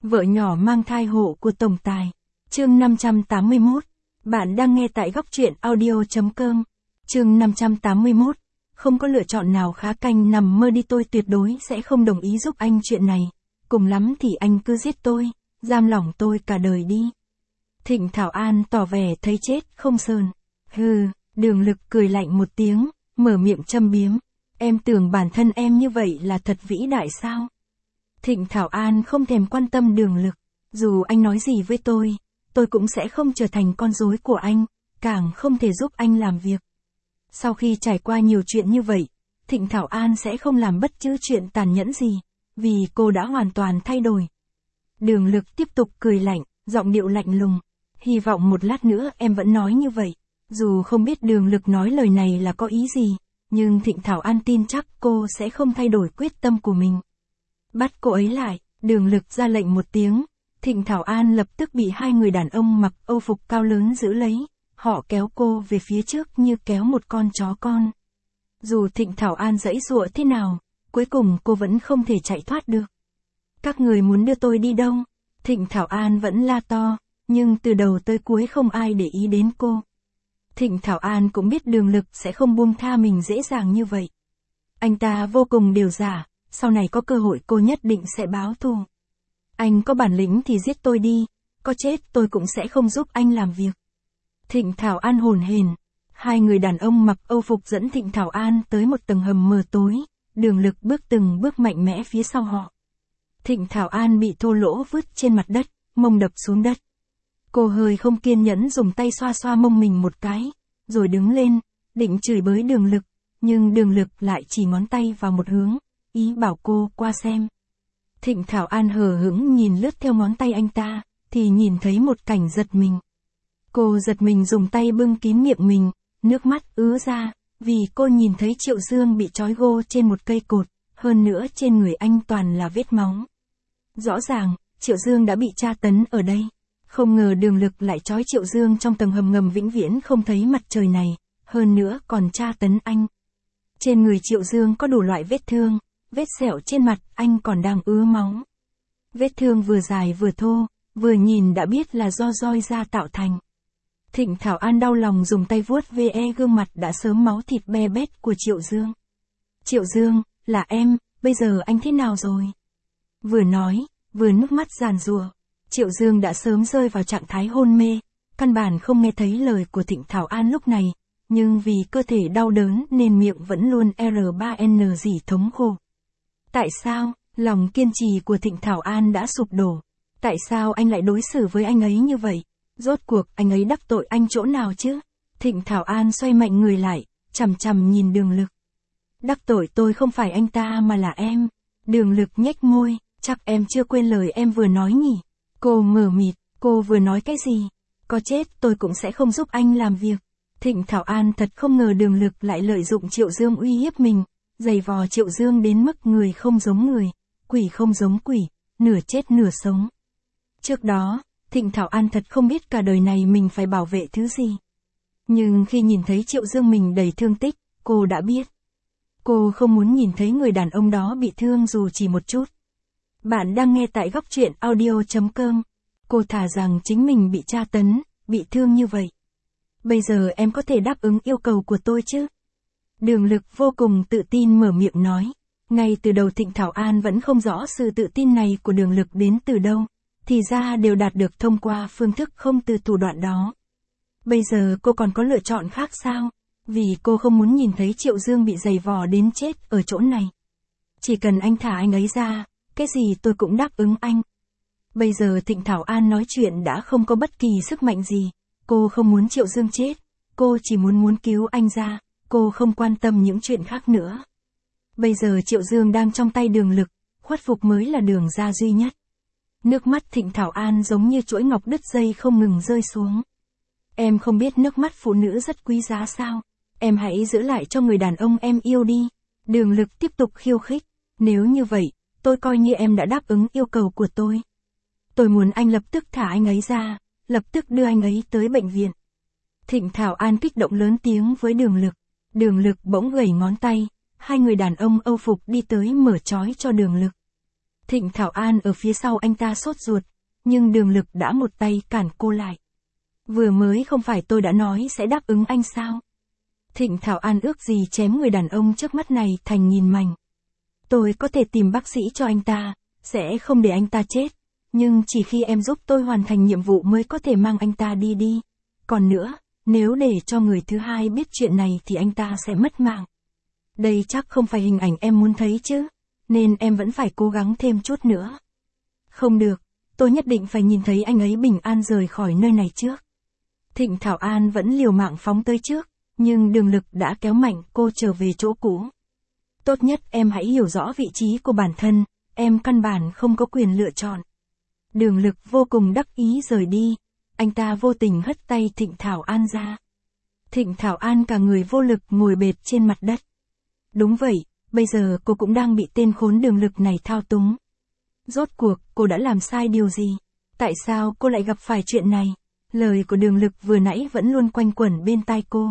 Vợ nhỏ mang thai hộ của tổng tài. Chương 581. Bạn đang nghe tại góc truyện audio.com. Chương 581. Không có lựa chọn nào khá canh nằm mơ đi, tôi tuyệt đối sẽ không đồng ý giúp anh chuyện này. Cùng lắm thì anh cứ giết tôi, giam lỏng tôi cả đời đi. Thịnh Thảo An tỏ vẻ thấy chết không sờn. Hừ, Đường Lực cười lạnh một tiếng, mở miệng châm biếm. Em tưởng bản thân em như vậy là thật vĩ đại sao? Thịnh Thảo An không thèm quan tâm Đường Lực. Dù anh nói gì với tôi cũng sẽ không trở thành con rối của anh, càng không thể giúp anh làm việc. Sau khi trải qua nhiều chuyện như vậy, Thịnh Thảo An sẽ không làm bất cứ chuyện tàn nhẫn gì, vì cô đã hoàn toàn thay đổi. Đường Lực tiếp tục cười lạnh, giọng điệu lạnh lùng. Hy vọng một lát nữa em vẫn nói như vậy. Dù không biết Đường Lực nói lời này là có ý gì, nhưng Thịnh Thảo An tin chắc cô sẽ không thay đổi quyết tâm của mình. Bắt cô ấy lại, Đường Lực ra lệnh một tiếng. Thịnh Thảo An lập tức bị hai người đàn ông mặc âu phục cao lớn giữ lấy. Họ kéo cô về phía trước như kéo một con chó con. Dù Thịnh Thảo An giãy giụa thế nào, cuối cùng cô vẫn không thể chạy thoát được. Các người muốn đưa tôi đi đâu? Thịnh Thảo An vẫn la to, nhưng từ đầu tới cuối không ai để ý đến cô. Thịnh Thảo An cũng biết Đường Lực sẽ không buông tha mình dễ dàng như vậy. Anh ta vô cùng điều giả, sau này có cơ hội cô nhất định sẽ báo thù. Anh có bản lĩnh thì giết tôi đi, có chết tôi cũng sẽ không giúp anh làm việc. Thịnh Thảo An hồn hển. Hai người đàn ông mặc âu phục dẫn Thịnh Thảo An tới một tầng hầm mờ tối, Đường Lực bước từng bước mạnh mẽ phía sau họ. Thịnh Thảo An bị thô lỗ vứt trên mặt đất, mông đập xuống đất. Cô hơi không kiên nhẫn dùng tay xoa xoa mông mình một cái, rồi đứng lên, định chửi bới Đường Lực, nhưng Đường Lực lại chỉ ngón tay vào một hướng, ý bảo cô qua xem. Thịnh Thảo An hờ hững nhìn lướt theo ngón tay anh ta, thì nhìn thấy một cảnh giật mình. Cô giật mình dùng tay bưng kín miệng mình, nước mắt ứa ra, vì cô nhìn thấy Triệu Dương bị trói gô trên một cây cột, hơn nữa trên người anh toàn là vết máu. Rõ ràng, Triệu Dương đã bị tra tấn ở đây. Không ngờ Đường Lực lại trói Triệu Dương trong tầng hầm ngầm vĩnh viễn không thấy mặt trời này, hơn nữa còn tra tấn anh. Trên người Triệu Dương có đủ loại vết thương, vết sẹo trên mặt anh còn đang ứa máu. Vết thương vừa dài vừa thô, vừa nhìn đã biết là do roi da tạo thành. Thịnh Thảo An đau lòng dùng tay vuốt ve gương mặt đã sớm máu thịt be bét của Triệu Dương. Triệu Dương, là em, bây giờ anh thế nào rồi? Vừa nói, vừa nước mắt giàn giụa. Triệu Dương đã sớm rơi vào trạng thái hôn mê, căn bản không nghe thấy lời của Thịnh Thảo An lúc này, nhưng vì cơ thể đau đớn nên miệng vẫn luôn R3N rỉ thống khổ. Tại sao, lòng kiên trì của Thịnh Thảo An đã sụp đổ? Tại sao anh lại đối xử với anh ấy như vậy? Rốt cuộc anh ấy đắc tội anh chỗ nào chứ? Thịnh Thảo An xoay mạnh người lại, chằm chằm nhìn Đường Lực. Đắc tội tôi không phải anh ta mà là em. Đường Lực nhếch môi, chắc em chưa quên lời em vừa nói nhỉ? Cô mờ mịt, cô vừa nói cái gì? Có chết tôi cũng sẽ không giúp anh làm việc. Thịnh Thảo An thật không ngờ Đường Lực lại lợi dụng Triệu Dương uy hiếp mình, giày vò Triệu Dương đến mức người không giống người, quỷ không giống quỷ, nửa chết nửa sống. Trước đó, Thịnh Thảo An thật không biết cả đời này mình phải bảo vệ thứ gì. Nhưng khi nhìn thấy Triệu Dương mình đầy thương tích, cô đã biết. Cô không muốn nhìn thấy người đàn ông đó bị thương dù chỉ một chút. Bạn đang nghe tại góc truyện audio.com. Cô thà rằng chính mình bị tra tấn, bị thương như vậy. Bây giờ em có thể đáp ứng yêu cầu của tôi chứ? Đường Lực vô cùng tự tin mở miệng nói. Ngay từ đầu Thịnh Thảo An vẫn không rõ sự tự tin này của Đường Lực đến từ đâu, thì ra đều đạt được thông qua phương thức không từ thủ đoạn đó. Bây giờ cô còn có lựa chọn khác sao? Vì cô không muốn nhìn thấy Triệu Dương bị giày vò đến chết ở chỗ này. Chỉ cần anh thả anh ấy ra, cái gì tôi cũng đáp ứng anh. Bây giờ Thịnh Thảo An nói chuyện đã không có bất kỳ sức mạnh gì. Cô không muốn Triệu Dương chết, cô chỉ muốn cứu anh ra, cô không quan tâm những chuyện khác nữa. Bây giờ Triệu Dương đang trong tay Đường Lực, khuất phục mới là đường ra duy nhất. Nước mắt Thịnh Thảo An giống như chuỗi ngọc đứt dây không ngừng rơi xuống. Em không biết nước mắt phụ nữ rất quý giá sao? Em hãy giữ lại cho người đàn ông em yêu đi. Đường Lực tiếp tục khiêu khích. Nếu như vậy, tôi coi như em đã đáp ứng yêu cầu của tôi. Tôi muốn anh lập tức thả anh ấy ra, lập tức đưa anh ấy tới bệnh viện. Thịnh Thảo An kích động lớn tiếng với Đường Lực. Đường Lực bỗng gẩy ngón tay, hai người đàn ông âu phục đi tới mở trói cho Đường Lực. Thịnh Thảo An ở phía sau anh ta sốt ruột, nhưng Đường Lực đã một tay cản cô lại. Vừa mới không phải tôi đã nói sẽ đáp ứng anh sao? Thịnh Thảo An ước gì chém người đàn ông trước mắt này thành nghìn mảnh. Tôi có thể tìm bác sĩ cho anh ta, sẽ không để anh ta chết, nhưng chỉ khi em giúp tôi hoàn thành nhiệm vụ mới có thể mang anh ta đi. Còn nữa, nếu để cho người thứ hai biết chuyện này thì anh ta sẽ mất mạng. Đây chắc không phải hình ảnh em muốn thấy chứ, nên em vẫn phải cố gắng thêm chút nữa. Không được, tôi nhất định phải nhìn thấy anh ấy bình an rời khỏi nơi này trước. Thịnh Thảo An vẫn liều mạng phóng tới trước, nhưng Đường Lực đã kéo mạnh cô trở về chỗ cũ. Tốt nhất em hãy hiểu rõ vị trí của bản thân, em căn bản không có quyền lựa chọn. Đường Lực vô cùng đắc ý rời đi, anh ta vô tình hất tay Thịnh Thảo An ra. Thịnh Thảo An cả người vô lực ngồi bệt trên mặt đất. Đúng vậy, bây giờ cô cũng đang bị tên khốn Đường Lực này thao túng. Rốt cuộc, cô đã làm sai điều gì? Tại sao cô lại gặp phải chuyện này? Lời của Đường Lực vừa nãy vẫn luôn quanh quẩn bên tai cô.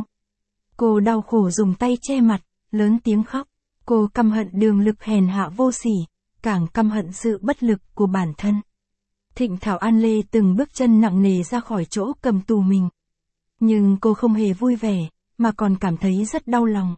Cô đau khổ dùng tay che mặt, lớn tiếng khóc. Cô căm hận Đường Lực hèn hạ vô sỉ, càng căm hận sự bất lực của bản thân. Thịnh Thảo An lê từng bước chân nặng nề ra khỏi chỗ cầm tù mình. Nhưng cô không hề vui vẻ, mà còn cảm thấy rất đau lòng.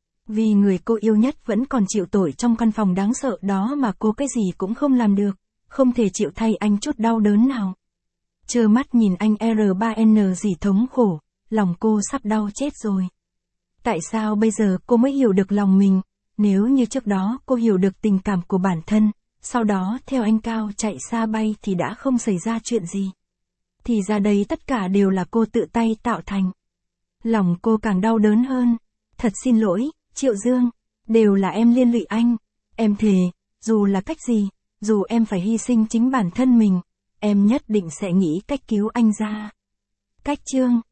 Vì người cô yêu nhất vẫn còn chịu tội trong căn phòng đáng sợ đó mà cô cái gì cũng không làm được, không thể chịu thay anh chút đau đớn nào. Trơ mắt nhìn anh R3N dỉ thống khổ, lòng cô sắp đau chết rồi. Tại sao bây giờ cô mới hiểu được lòng mình, nếu như trước đó cô hiểu được tình cảm của bản thân, sau đó theo anh Cao chạy xa bay thì đã không xảy ra chuyện gì. Thì ra đây tất cả đều là cô tự tay tạo thành. Lòng cô càng đau đớn hơn. Thật xin lỗi, Triệu Dương, đều là em liên lụy anh. Em thề, dù là cách gì, dù em phải hy sinh chính bản thân mình, em nhất định sẽ nghĩ cách cứu anh ra. Cách chương